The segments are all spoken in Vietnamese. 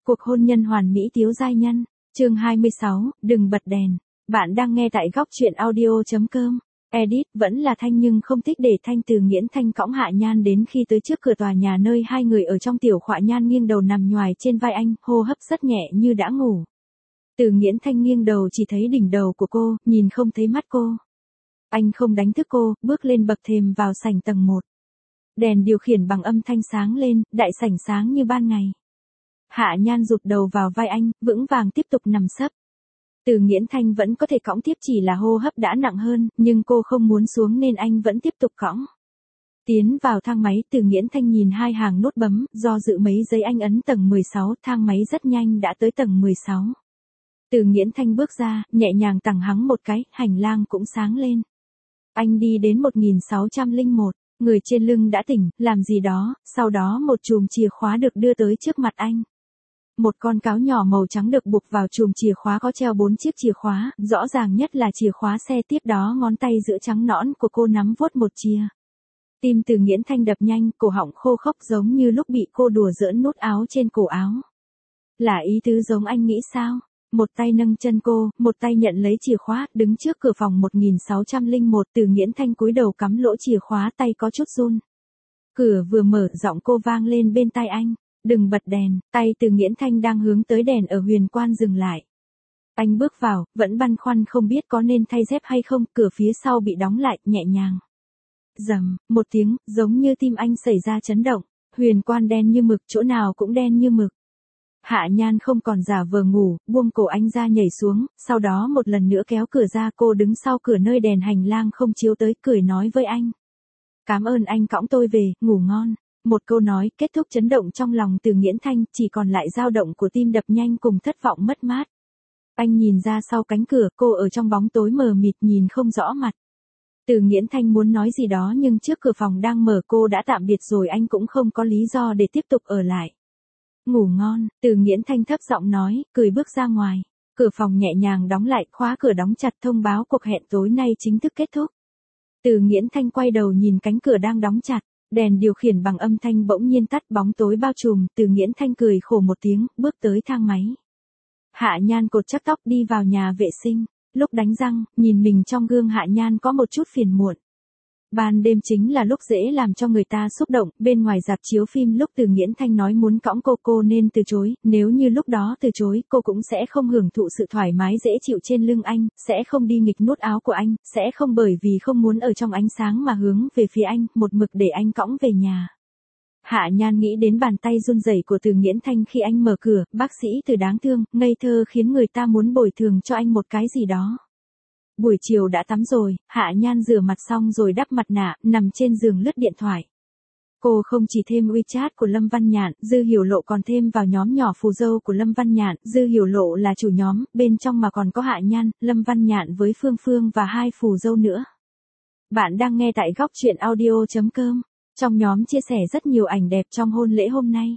Cuộc hôn nhân hoàn mỹ Tiếu giai nhân, chương 26, đừng bật đèn. Bạn đang nghe tại góc truyện audio.com. Edit vẫn là Thanh nhưng không thích để Thanh. Từ Nghiễn Thanh cõng Hạ Nhan đến khi tới trước cửa tòa nhà nơi hai người ở trong. Tiểu Khọa Nhan nghiêng đầu nằm nhoài trên vai anh, hô hấp rất nhẹ như đã ngủ. Từ Nghiễn Thanh nghiêng đầu chỉ thấy đỉnh đầu của cô, nhìn không thấy mắt cô. Anh không đánh thức cô, bước lên bậc thềm vào sảnh tầng 1. Đèn điều khiển bằng âm thanh sáng lên, đại sảnh sáng như ban ngày. Hạ Nhan rụt đầu vào vai anh, vững vàng tiếp tục nằm sấp. Từ Nghiễn Thanh vẫn có thể cõng tiếp, chỉ là hô hấp đã nặng hơn, nhưng cô không muốn xuống nên anh vẫn tiếp tục cõng. Tiến vào thang máy, Từ Nghiễn Thanh nhìn hai hàng nút bấm, do dự mấy giây anh ấn tầng 16, thang máy rất nhanh đã tới tầng 16. Từ Nghiễn Thanh bước ra, nhẹ nhàng tằng hắng một cái, hành lang cũng sáng lên. Anh đi đến 1601, người trên lưng đã tỉnh, làm gì đó, sau đó một chùm chìa khóa được đưa tới trước mặt anh. Một con cáo nhỏ màu trắng được buộc vào chùm chìa khóa, có treo 4 chiếc chìa khóa, rõ ràng nhất là chìa khóa xe. Tiếp đó ngón tay giữa trắng nõn của cô nắm vuốt một chìa. Tim Từ Nghiễn Thanh đập nhanh, cổ họng khô khốc giống như lúc bị cô đùa giỡn nút áo trên cổ áo. Là ý tứ giống anh nghĩ sao? Một tay nâng chân cô, một tay nhận lấy chìa khóa, đứng trước cửa phòng 1601. Từ Nghiễn Thanh cúi đầu cắm lỗ chìa khóa, tay có chút run. Cửa vừa mở, giọng cô vang lên bên tai anh. Đừng bật đèn. Tay Từ Nghiễn Thanh đang hướng tới đèn ở huyền quan dừng lại. Anh bước vào, vẫn băn khoăn không biết có nên thay dép hay không. Cửa phía sau bị đóng lại, nhẹ nhàng. Rầm, một tiếng, giống như tim anh xảy ra chấn động. Huyền quan đen như mực, chỗ nào cũng đen như mực. Hạ Nhan không còn giả vờ ngủ, buông cổ anh ra nhảy xuống, sau đó một lần nữa kéo cửa ra. Cô đứng sau cửa nơi đèn hành lang không chiếu tới, cười nói với anh. Cảm ơn anh cõng tôi về, ngủ ngon. Một câu nói kết thúc chấn động trong lòng Từ Nghiễn Thanh, chỉ còn lại dao động của tim đập nhanh cùng thất vọng mất mát. Anh nhìn ra sau cánh cửa, cô ở trong bóng tối mờ mịt nhìn không rõ mặt. Từ Nghiễn Thanh muốn nói gì đó nhưng trước cửa phòng đang mở cô đã tạm biệt rồi, anh cũng không có lý do để tiếp tục ở lại. Ngủ ngon, Từ Nghiễn Thanh thấp giọng nói, cười bước ra ngoài. Cửa phòng nhẹ nhàng đóng lại, khóa cửa đóng chặt, thông báo cuộc hẹn tối nay chính thức kết thúc. Từ Nghiễn Thanh quay đầu nhìn cánh cửa đang đóng chặt, đèn điều khiển bằng âm thanh bỗng nhiên tắt, bóng tối bao trùm. Từ Nghiễn Thanh cười khổ một tiếng, bước tới thang máy. Hạ Nhan cột chắc tóc đi vào nhà vệ sinh, lúc đánh răng, nhìn mình trong gương Hạ Nhan có một chút phiền muộn. Ban đêm chính là lúc dễ làm cho người ta xúc động. Bên ngoài rạp chiếu phim, lúc Từ Nghiễn Thanh nói muốn cõng cô nên từ chối. Nếu như lúc đó từ chối, cô cũng sẽ không hưởng thụ sự thoải mái dễ chịu trên lưng anh, sẽ không đi nghịch nút áo của anh, sẽ không bởi vì không muốn ở trong ánh sáng mà hướng về phía anh, một mực để anh cõng về nhà. Hạ Nhan nghĩ đến bàn tay run rẩy của Từ Nghiễn Thanh khi anh mở cửa, bác sĩ Từ đáng thương, ngây thơ khiến người ta muốn bồi thường cho anh một cái gì đó. Buổi chiều đã tắm rồi, Hạ Nhan rửa mặt xong rồi đắp mặt nạ, nằm trên giường lướt điện thoại. Cô không chỉ thêm WeChat của Lâm Văn Nhạn, Dư Hiểu Lộ còn thêm vào nhóm nhỏ phù dâu của Lâm Văn Nhạn. Dư Hiểu Lộ là chủ nhóm, bên trong mà còn có Hạ Nhan, Lâm Văn Nhạn với Phương Phương và 2 phù dâu nữa. Bạn đang nghe tại góc truyện audio.com. Trong nhóm chia sẻ rất nhiều ảnh đẹp trong hôn lễ hôm nay.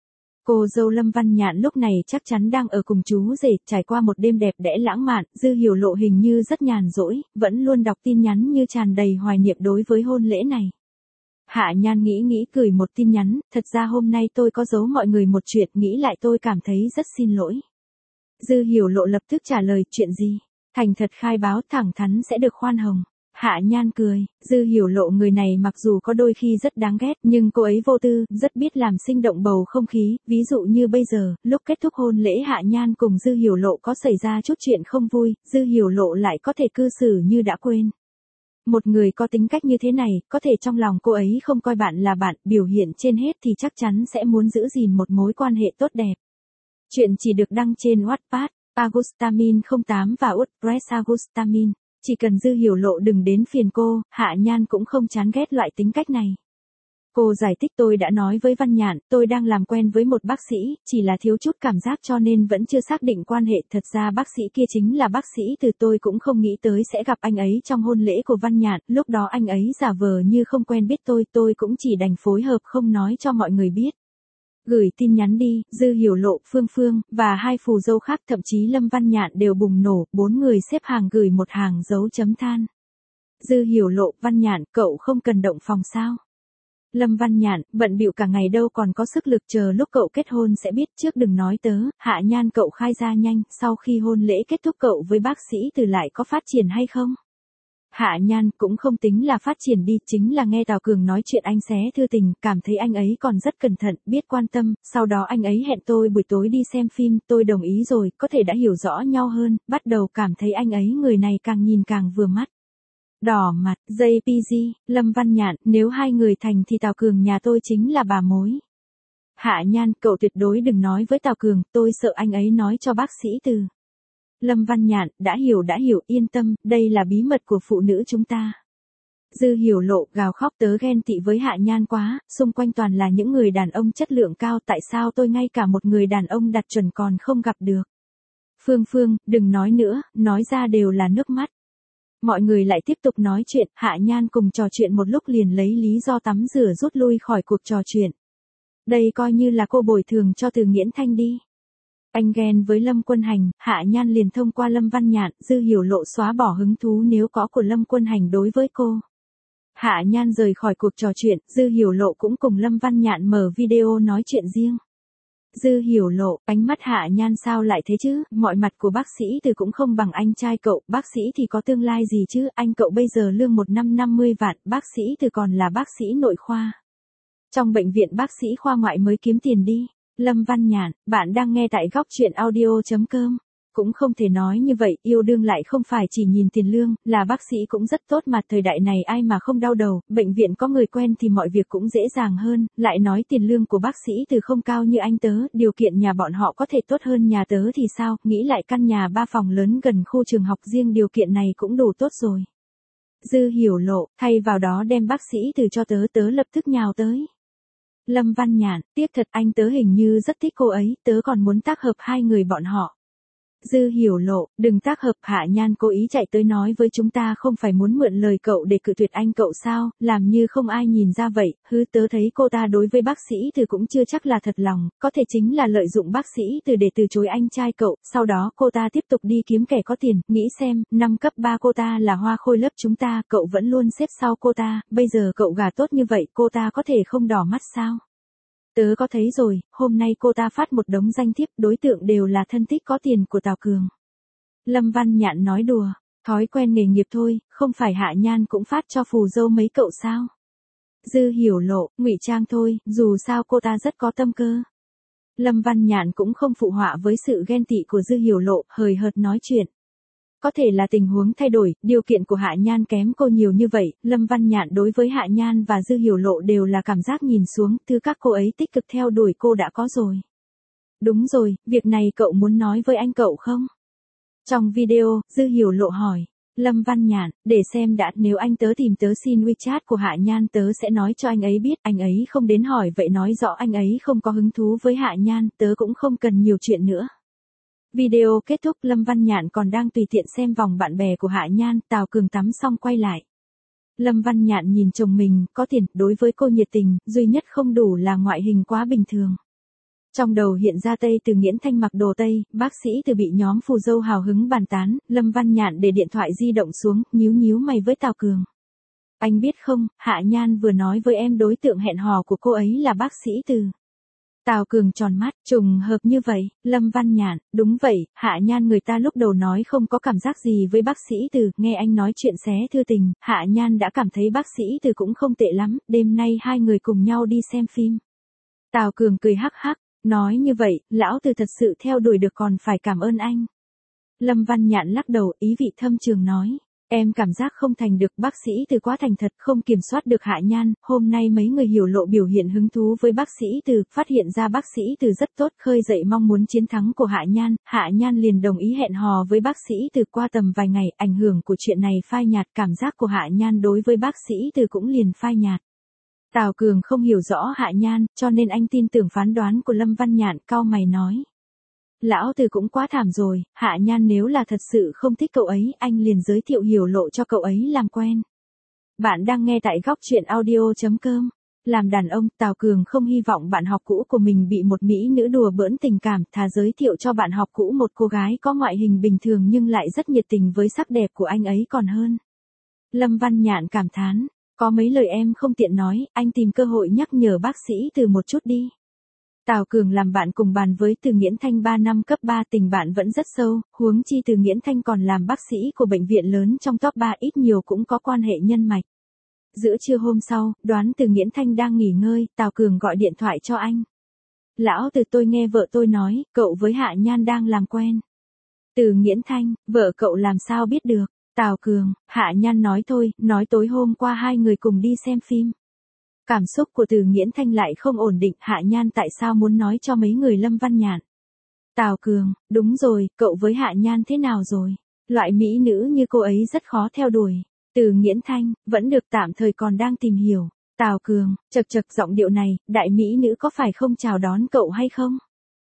Cô dâu Lâm Văn Nhạn lúc này chắc chắn đang ở cùng chú rể, trải qua một đêm đẹp đẽ lãng mạn. Dư Hiểu Lộ hình như rất nhàn rỗi, vẫn luôn đọc tin nhắn như tràn đầy hoài niệm đối với hôn lễ này. Hạ Nhan nghĩ gửi một tin nhắn, thật ra hôm nay tôi có giấu mọi người một chuyện, nghĩ lại tôi cảm thấy rất xin lỗi. Dư Hiểu Lộ lập tức trả lời, chuyện gì? Thành thật khai báo, thẳng thắn sẽ được khoan hồng. Hạ Nhan cười, Dư Hiểu Lộ người này mặc dù có đôi khi rất đáng ghét, nhưng cô ấy vô tư, rất biết làm sinh động bầu không khí. Ví dụ như bây giờ, lúc kết thúc hôn lễ Hạ Nhan cùng Dư Hiểu Lộ có xảy ra chút chuyện không vui, Dư Hiểu Lộ lại có thể cư xử như đã quên. Một người có tính cách như thế này, có thể trong lòng cô ấy không coi bạn là bạn, biểu hiện trên hết thì chắc chắn sẽ muốn giữ gìn một mối quan hệ tốt đẹp. Chuyện chỉ được đăng trên Wattpad, Agustamin 08 và WordPress Agustamin. Chỉ cần Dư Hiểu Lộ đừng đến phiền cô, Hạ Nhan cũng không chán ghét loại tính cách này. Cô giải thích, tôi đã nói với Văn Nhạn, tôi đang làm quen với một bác sĩ, chỉ là thiếu chút cảm giác cho nên vẫn chưa xác định quan hệ. Thật ra bác sĩ kia chính là bác sĩ Từ, tôi cũng không nghĩ tới sẽ gặp anh ấy trong hôn lễ của Văn Nhạn. Lúc đó anh ấy giả vờ như không quen biết tôi cũng chỉ đành phối hợp không nói cho mọi người biết. Gửi tin nhắn đi. Dư Hiểu Lộ, Phương Phương, và 2 phù dâu khác, thậm chí Lâm Văn Nhạn đều bùng nổ, 4 người xếp hàng gửi một hàng dấu chấm than. Dư Hiểu Lộ, Văn Nhạn, cậu không cần động phòng sao? Lâm Văn Nhạn, bận bịu cả ngày đâu còn có sức lực, chờ lúc cậu kết hôn sẽ biết, trước đừng nói tớ. Hạ Nhan, cậu khai ra nhanh, sau khi hôn lễ kết thúc cậu với bác sĩ Từ lại có phát triển hay không? Hạ Nhan, cũng không tính là phát triển đi, chính là nghe Tào Cường nói chuyện anh xé thư tình, cảm thấy anh ấy còn rất cẩn thận, biết quan tâm, sau đó anh ấy hẹn tôi buổi tối đi xem phim, tôi đồng ý rồi, có thể đã hiểu rõ nhau hơn, bắt đầu cảm thấy anh ấy người này càng nhìn càng vừa mắt. Đỏ mặt, JPG, Lâm Văn Nhạn, nếu hai người thành thì Tào Cường nhà tôi chính là bà mối. Hạ Nhan, cậu tuyệt đối đừng nói với Tào Cường, tôi sợ anh ấy nói cho bác sĩ Từ. Lâm Văn Nhạn, đã hiểu, yên tâm, đây là bí mật của phụ nữ chúng ta. Dư Hiểu Lộ gào khóc, tớ ghen tị với Hạ Nhan quá, xung quanh toàn là những người đàn ông chất lượng cao, tại sao tôi ngay cả một người đàn ông đạt chuẩn còn không gặp được. Phương, đừng nói nữa, nói ra đều là nước mắt. Mọi người lại tiếp tục nói chuyện, Hạ Nhan cùng trò chuyện một lúc liền lấy lý do tắm rửa rút lui khỏi cuộc trò chuyện. Đây coi như là cô bồi thường cho Từ Nghiễn Thanh đi. Anh ghen với Lâm Quân Hành, Hạ Nhan liền thông qua Lâm Văn Nhạn, Dư Hiểu Lộ xóa bỏ hứng thú nếu có của Lâm Quân Hành đối với cô. Hạ Nhan rời khỏi cuộc trò chuyện, Dư Hiểu Lộ cũng cùng Lâm Văn Nhạn mở video nói chuyện riêng. Dư Hiểu Lộ, ánh mắt Hạ Nhan sao lại thế chứ, mọi mặt của bác sĩ Từ cũng không bằng anh trai cậu, bác sĩ thì có tương lai gì chứ, anh cậu bây giờ lương một năm 50 vạn, bác sĩ Từ còn là bác sĩ nội khoa. Trong bệnh viện bác sĩ khoa ngoại mới kiếm tiền đi. Lâm Văn Nhạn, bạn đang nghe tại góc truyện audio.com. Cũng không thể nói như vậy, yêu đương lại không phải chỉ nhìn tiền lương, là bác sĩ cũng rất tốt mà, thời đại này ai mà không đau đầu, bệnh viện có người quen thì mọi việc cũng dễ dàng hơn, lại nói tiền lương của bác sĩ Từ không cao như anh tớ, điều kiện nhà bọn họ có thể tốt hơn nhà tớ thì sao, nghĩ lại căn nhà 3 phòng lớn gần khu trường học riêng, điều kiện này cũng đủ tốt rồi. Dư Hiểu Lộ, thay vào đó đem bác sĩ Từ cho tớ lập tức nhào tới. Lâm Văn Nhạn, tiếc thật, anh tớ hình như rất thích cô ấy, tớ còn muốn tác hợp hai người bọn họ. Dư Hiểu Lộ, đừng tác hợp, Hạ Nhan cố ý chạy tới nói với chúng ta không phải muốn mượn lời cậu để cự tuyệt anh cậu sao, làm như không ai nhìn ra vậy, tớ thấy cô ta đối với bác sĩ Từ cũng chưa chắc là thật lòng, có thể chính là lợi dụng bác sĩ Từ để từ chối anh trai cậu, sau đó cô ta tiếp tục đi kiếm kẻ có tiền, nghĩ xem, năm cấp 3 cô ta là hoa khôi lớp chúng ta, cậu vẫn luôn xếp sau cô ta, bây giờ cậu gả tốt như vậy, cô ta có thể không đỏ mắt sao? Tớ có thấy rồi, hôm nay cô ta phát một đống danh thiếp, đối tượng đều là thân thích có tiền của Tào Cường. Lâm Văn Nhạn nói đùa, thói quen nghề nghiệp thôi, không phải Hạ Nhan cũng phát cho phù dâu mấy cậu sao? Dư Hiểu Lộ, ngụy trang thôi, dù sao cô ta rất có tâm cơ. Lâm Văn Nhạn cũng không phụ họa với sự ghen tị của Dư Hiểu Lộ, hời hợt nói chuyện. Có thể là tình huống thay đổi, điều kiện của Hạ Nhan kém cô nhiều như vậy, Lâm Văn Nhạn đối với Hạ Nhan và Dư Hiểu Lộ đều là cảm giác nhìn xuống, thứ các cô ấy tích cực theo đuổi cô đã có rồi. Đúng rồi, việc này cậu muốn nói với anh cậu không? Trong video, Dư Hiểu Lộ hỏi. Lâm Văn Nhạn, để xem đã, nếu anh tớ tìm tớ xin WeChat của Hạ Nhan tớ sẽ nói cho anh ấy biết, anh ấy không đến hỏi vậy nói rõ anh ấy không có hứng thú với Hạ Nhan, tớ cũng không cần nhiều chuyện nữa. Video kết thúc, Lâm Văn Nhạn còn đang tùy tiện xem vòng bạn bè của Hạ Nhan, Tào Cường tắm xong quay lại. Lâm Văn Nhạn nhìn chồng mình, có tiền, đối với cô nhiệt tình, duy nhất không đủ là ngoại hình quá bình thường. Trong đầu hiện ra Từ Nghiễn Thanh mặc đồ Tây, bác sĩ Từ bị nhóm phù dâu hào hứng bàn tán, Lâm Văn Nhạn để điện thoại di động xuống, nhíu mày với Tào Cường. Anh biết không, Hạ Nhan vừa nói với em đối tượng hẹn hò của cô ấy là bác sĩ Từ. Tào Cường tròn mắt, trùng hợp như vậy, Lâm Văn Nhạn, đúng vậy, Hạ Nhan người ta lúc đầu nói không có cảm giác gì với bác sĩ Từ, nghe anh nói chuyện xé thư tình, Hạ Nhan đã cảm thấy bác sĩ Từ cũng không tệ lắm, đêm nay hai người cùng nhau đi xem phim. Tào Cường cười hắc hắc, nói như vậy, lão Từ thật sự theo đuổi được còn phải cảm ơn anh. Lâm Văn Nhạn lắc đầu, ý vị thâm trường nói. Em cảm giác không thành được, bác sĩ Từ quá thành thật, không kiểm soát được Hạ Nhan, hôm nay mấy người Hiểu Lộ biểu hiện hứng thú với bác sĩ Từ, phát hiện ra bác sĩ Từ rất tốt, khơi dậy mong muốn chiến thắng của Hạ Nhan liền đồng ý hẹn hò với bác sĩ Từ. Qua tầm vài ngày, ảnh hưởng của chuyện này phai nhạt, cảm giác của Hạ Nhan đối với bác sĩ Từ cũng liền phai nhạt. Tào Cường không hiểu rõ Hạ Nhan, cho nên anh tin tưởng phán đoán của Lâm Văn Nhạn, cau mày nói. Lão Từ cũng quá thảm rồi, Hạ Nhan nếu là thật sự không thích cậu ấy, anh liền giới thiệu Hiểu Lộ cho cậu ấy làm quen. Bạn đang nghe tại góc truyện audio.com. Làm đàn ông, Tào Cường không hy vọng bạn học cũ của mình bị một mỹ nữ đùa bỡn tình cảm, thà giới thiệu cho bạn học cũ một cô gái có ngoại hình bình thường nhưng lại rất nhiệt tình với sắc đẹp của anh ấy còn hơn. Lâm Văn Nhạn cảm thán. Có mấy lời em không tiện nói, anh tìm cơ hội nhắc nhở bác sĩ Từ một chút đi. Tào Cường làm bạn cùng bàn với Từ Nghiễn Thanh 3 năm cấp 3, tình bạn vẫn rất sâu, huống chi Từ Nghiễn Thanh còn làm bác sĩ của bệnh viện lớn trong top 3, ít nhiều cũng có quan hệ nhân mạch. Giữa trưa hôm sau, đoán Từ Nghiễn Thanh đang nghỉ ngơi, Tào Cường gọi điện thoại cho anh. Lão Từ, tôi nghe vợ tôi nói, cậu với Hạ Nhan đang làm quen. Từ Nghiễn Thanh, vợ cậu làm sao biết được? Tào Cường, Hạ Nhan nói thôi, nói tối hôm qua hai người cùng đi xem phim. Cảm xúc của Từ Nghiễn Thanh lại không ổn định, Hạ Nhan tại sao muốn nói cho mấy người Lâm Văn Nhạn? Tào Cường, đúng rồi, cậu với Hạ Nhan thế nào rồi? Loại mỹ nữ như cô ấy rất khó theo đuổi. Từ Nghiễn Thanh, vẫn được, tạm thời còn đang tìm hiểu. Tào Cường, chật chật, giọng điệu này, đại mỹ nữ có phải không chào đón cậu hay không?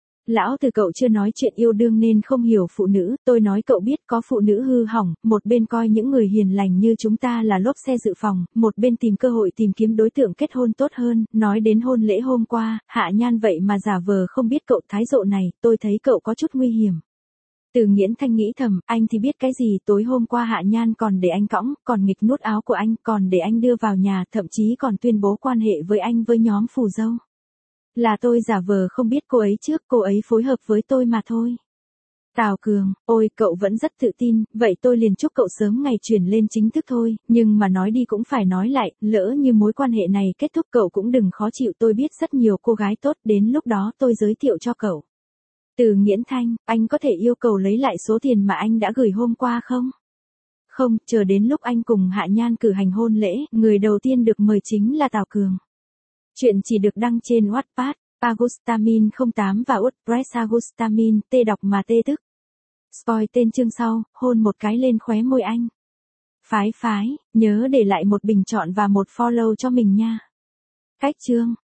Lão Từ, cậu chưa nói chuyện yêu đương nên không hiểu phụ nữ, tôi nói cậu biết có phụ nữ hư hỏng, một bên coi những người hiền lành như chúng ta là lốp xe dự phòng, một bên tìm cơ hội tìm kiếm đối tượng kết hôn tốt hơn. Nói đến hôn lễ hôm qua, Hạ Nhan vậy mà giả vờ không biết cậu thái độ này, tôi thấy cậu có chút nguy hiểm. Từ Nghiễn Thanh nghĩ thầm, anh thì biết cái gì, tối hôm qua Hạ Nhan còn để anh cõng, còn nghịch nút áo của anh, còn để anh đưa vào nhà, thậm chí còn tuyên bố quan hệ với anh với nhóm phù dâu. Là tôi giả vờ không biết cô ấy trước, cô ấy phối hợp với tôi mà thôi. Tào Cường, ôi cậu vẫn rất tự tin, vậy tôi liền chúc cậu sớm ngày chuyển lên chính thức thôi, nhưng mà nói đi cũng phải nói lại, lỡ như mối quan hệ này kết thúc cậu cũng đừng khó chịu, tôi biết rất nhiều cô gái tốt, đến lúc đó tôi giới thiệu cho cậu. Từ Nghiễn Thanh, anh có thể yêu cầu lấy lại số tiền mà anh đã gửi hôm qua không? Không, chờ đến lúc anh cùng Hạ Nhan cử hành hôn lễ, người đầu tiên được mời chính là Tào Cường. Chuyện chỉ được đăng trên Wattpad, Agustamin 08 và WordPress. Agustamin, tê đọc mà tê tức. Spoil tên chương sau, hôn một cái lên khóe môi anh. Phái, nhớ để lại một bình chọn và một follow cho mình nha. Cách chương.